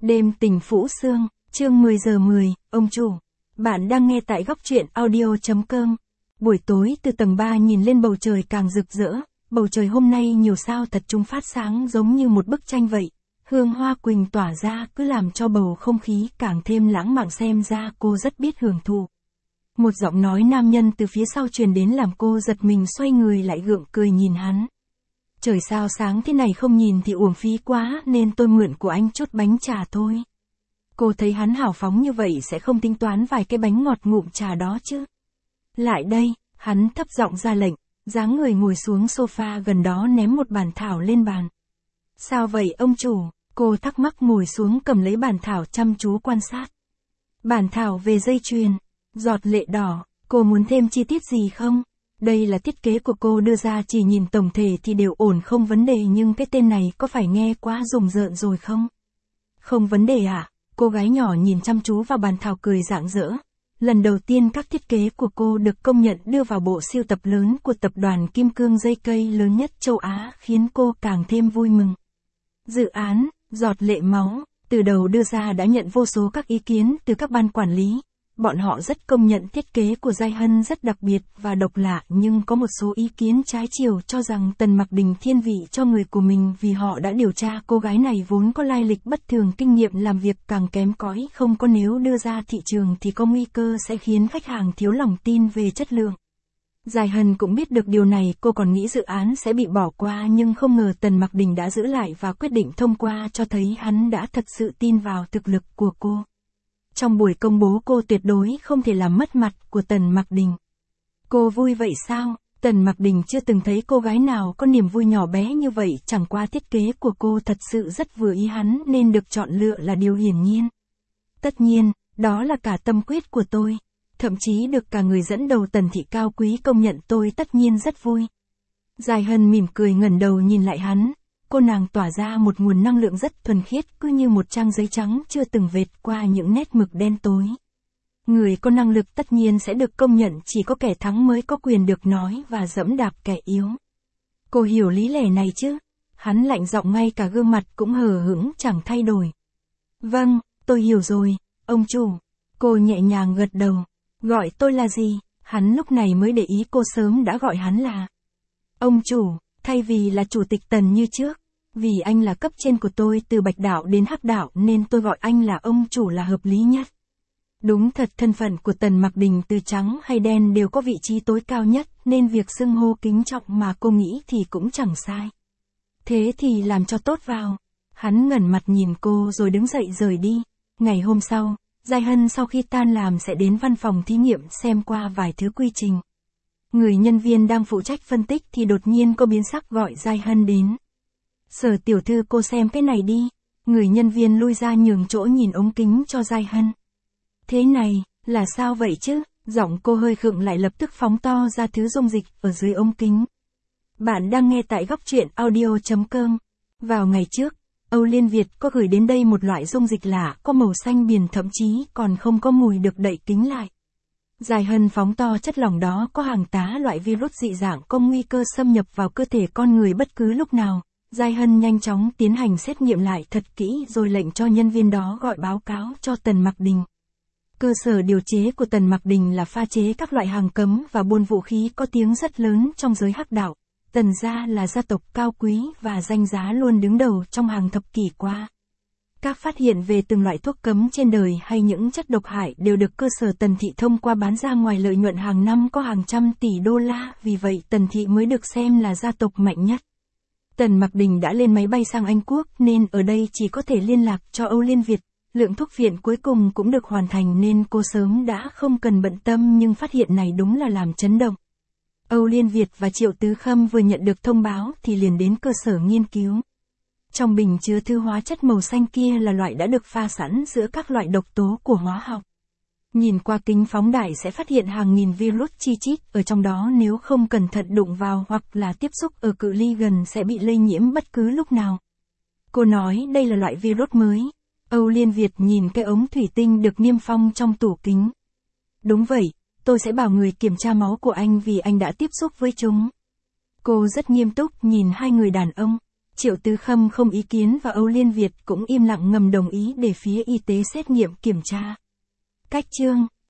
Đêm tình Phũ Sương, chương 10 giờ 10, ông chủ. Bạn đang nghe tại góc truyện audio.com. Buổi tối từ tầng 3 nhìn lên bầu trời càng rực rỡ, bầu trời hôm nay nhiều sao thật chúng phát sáng giống như một bức tranh vậy. Hương hoa quỳnh tỏa ra cứ làm cho bầu không khí càng thêm lãng mạn, xem ra cô rất biết hưởng thụ. Một giọng nói nam nhân từ phía sau truyền đến làm cô giật mình, xoay người lại gượng cười nhìn hắn. Trời sao sáng thế này, không nhìn thì uổng phí quá nên tôi mượn của anh chút bánh trà thôi. Cô thấy hắn hào phóng như vậy sẽ không tính toán vài cái bánh ngọt ngụm trà đó chứ. Lại đây, hắn thấp giọng ra lệnh, dáng người ngồi xuống sofa gần đó ném một bản thảo lên bàn. Sao vậy ông chủ? Cô thắc mắc ngồi xuống cầm lấy bản thảo chăm chú quan sát. Bản thảo về dây chuyền, giọt lệ đỏ, cô muốn thêm chi tiết gì không? Đây là thiết kế của cô đưa ra, chỉ nhìn tổng thể thì đều ổn không vấn đề, nhưng cái tên này có phải nghe quá rùng rợn rồi không? Không vấn đề ạ. Cô gái nhỏ nhìn chăm chú vào bản thảo cười rạng rỡ. Lần đầu tiên các thiết kế của cô được công nhận đưa vào bộ sưu tập lớn của tập đoàn kim cương dây cây lớn nhất châu Á, khiến cô càng thêm vui mừng. Dự án, giọt lệ máu, từ đầu đưa ra đã nhận vô số các ý kiến từ các ban quản lý. Bọn họ rất công nhận thiết kế của Giai Hân rất đặc biệt và độc lạ, nhưng có một số ý kiến trái chiều cho rằng Tần Mặc Đình thiên vị cho người của mình vì họ đã điều tra cô gái này vốn có lai lịch bất thường, kinh nghiệm làm việc càng kém cỏi, không có nếu đưa ra thị trường thì có nguy cơ sẽ khiến khách hàng thiếu lòng tin về chất lượng. Giai Hân cũng biết được điều này, cô còn nghĩ dự án sẽ bị bỏ qua nhưng không ngờ Tần Mặc Đình đã giữ lại và quyết định thông qua, cho thấy hắn đã thật sự tin vào thực lực của cô. Trong buổi công bố cô tuyệt đối không thể làm mất mặt của Tần Mặc Đình. Cô vui vậy sao? Tần Mặc Đình chưa từng thấy cô gái nào có niềm vui nhỏ bé như vậy, chẳng qua thiết kế của cô thật sự rất vừa ý hắn nên được chọn lựa là điều hiển nhiên. Tất nhiên, đó là cả tâm quyết của tôi. Thậm chí được cả người dẫn đầu Tần thị cao quý công nhận, tôi tất nhiên rất vui. Giai Hân mỉm cười ngẩng đầu nhìn lại hắn. Cô nàng tỏa ra một nguồn năng lượng rất thuần khiết, cứ như một trang giấy trắng chưa từng vệt qua những nét mực đen tối. Người có năng lực tất nhiên sẽ được công nhận, chỉ có kẻ thắng mới có quyền được nói và giẫm đạp kẻ yếu. Cô hiểu lý lẽ này chứ? Hắn lạnh giọng, ngay cả gương mặt cũng hờ hững chẳng thay đổi. Vâng, tôi hiểu rồi, ông chủ. Cô nhẹ nhàng gật đầu. Gọi tôi là gì? Hắn lúc này mới để ý cô sớm đã gọi hắn là ông chủ, thay vì là chủ tịch Tần như trước. Vì anh là cấp trên của tôi từ Bạch Đạo đến Hắc Đạo nên tôi gọi anh là ông chủ là hợp lý nhất. Đúng thật, thân phận của Tần Mặc Đình từ trắng hay đen đều có vị trí tối cao nhất, nên việc xưng hô kính trọng mà cô nghĩ thì cũng chẳng sai. Thế thì làm cho tốt vào. Hắn ngẩng mặt nhìn cô rồi đứng dậy rời đi. Ngày hôm sau, Giai Hân sau khi tan làm sẽ đến văn phòng thí nghiệm xem qua vài thứ quy trình. Người nhân viên đang phụ trách phân tích thì đột nhiên có biến sắc gọi Giai Hân đến. Sở tiểu thư, cô xem cái này đi. Người nhân viên lui ra nhường chỗ nhìn ống kính cho Giai Hân. Thế này, là sao vậy chứ? Giọng cô hơi khựng lại, lập tức phóng to ra thứ dung dịch ở dưới ống kính. Bạn đang nghe tại góc truyện audio.com. Vào ngày trước, Âu Liên Việt có gửi đến đây một loại dung dịch lạ, có màu xanh biển, thậm chí còn không có mùi, được đậy kính lại. Giai Hân phóng to chất lỏng đó có hàng tá loại virus dị dạng có nguy cơ xâm nhập vào cơ thể con người bất cứ lúc nào. Giai Hân nhanh chóng tiến hành xét nghiệm lại thật kỹ rồi lệnh cho nhân viên đó gọi báo cáo cho Tần Mặc Đình. Cơ sở điều chế của Tần Mặc Đình là pha chế các loại hàng cấm và buôn vũ khí có tiếng rất lớn trong giới Hắc Đạo. Tần gia là gia tộc cao quý và danh giá luôn đứng đầu trong hàng thập kỷ qua. Các phát hiện về từng loại thuốc cấm trên đời hay những chất độc hại đều được cơ sở Tần thị thông qua bán ra ngoài, lợi nhuận hàng năm có hàng trăm tỷ đô la, vì vậy Tần thị mới được xem là gia tộc mạnh nhất. Tần Mặc Đình đã lên máy bay sang Anh Quốc nên ở đây chỉ có thể liên lạc cho Âu Liên Việt. Lượng thuốc viện cuối cùng cũng được hoàn thành nên cô sớm đã không cần bận tâm, nhưng phát hiện này đúng là làm chấn động. Âu Liên Việt và Triệu Tứ Khâm vừa nhận được thông báo thì liền đến cơ sở nghiên cứu. Trong bình chứa thứ hóa chất màu xanh kia là loại đã được pha sẵn giữa các loại độc tố của hóa học. Nhìn qua kính phóng đại sẽ phát hiện hàng nghìn virus chi chít ở trong đó, nếu không cẩn thận đụng vào hoặc là tiếp xúc ở cự ly gần sẽ bị lây nhiễm bất cứ lúc nào. Cô nói đây là loại virus mới. Âu Liên Việt nhìn cái ống thủy tinh được niêm phong trong tủ kính. Đúng vậy, tôi sẽ bảo người kiểm tra máu của anh vì anh đã tiếp xúc với chúng. Cô rất nghiêm túc nhìn hai người đàn ông. Triệu Tứ Khâm không ý kiến và Âu Liên Việt cũng im lặng ngầm đồng ý để phía y tế xét nghiệm kiểm tra. Cách chương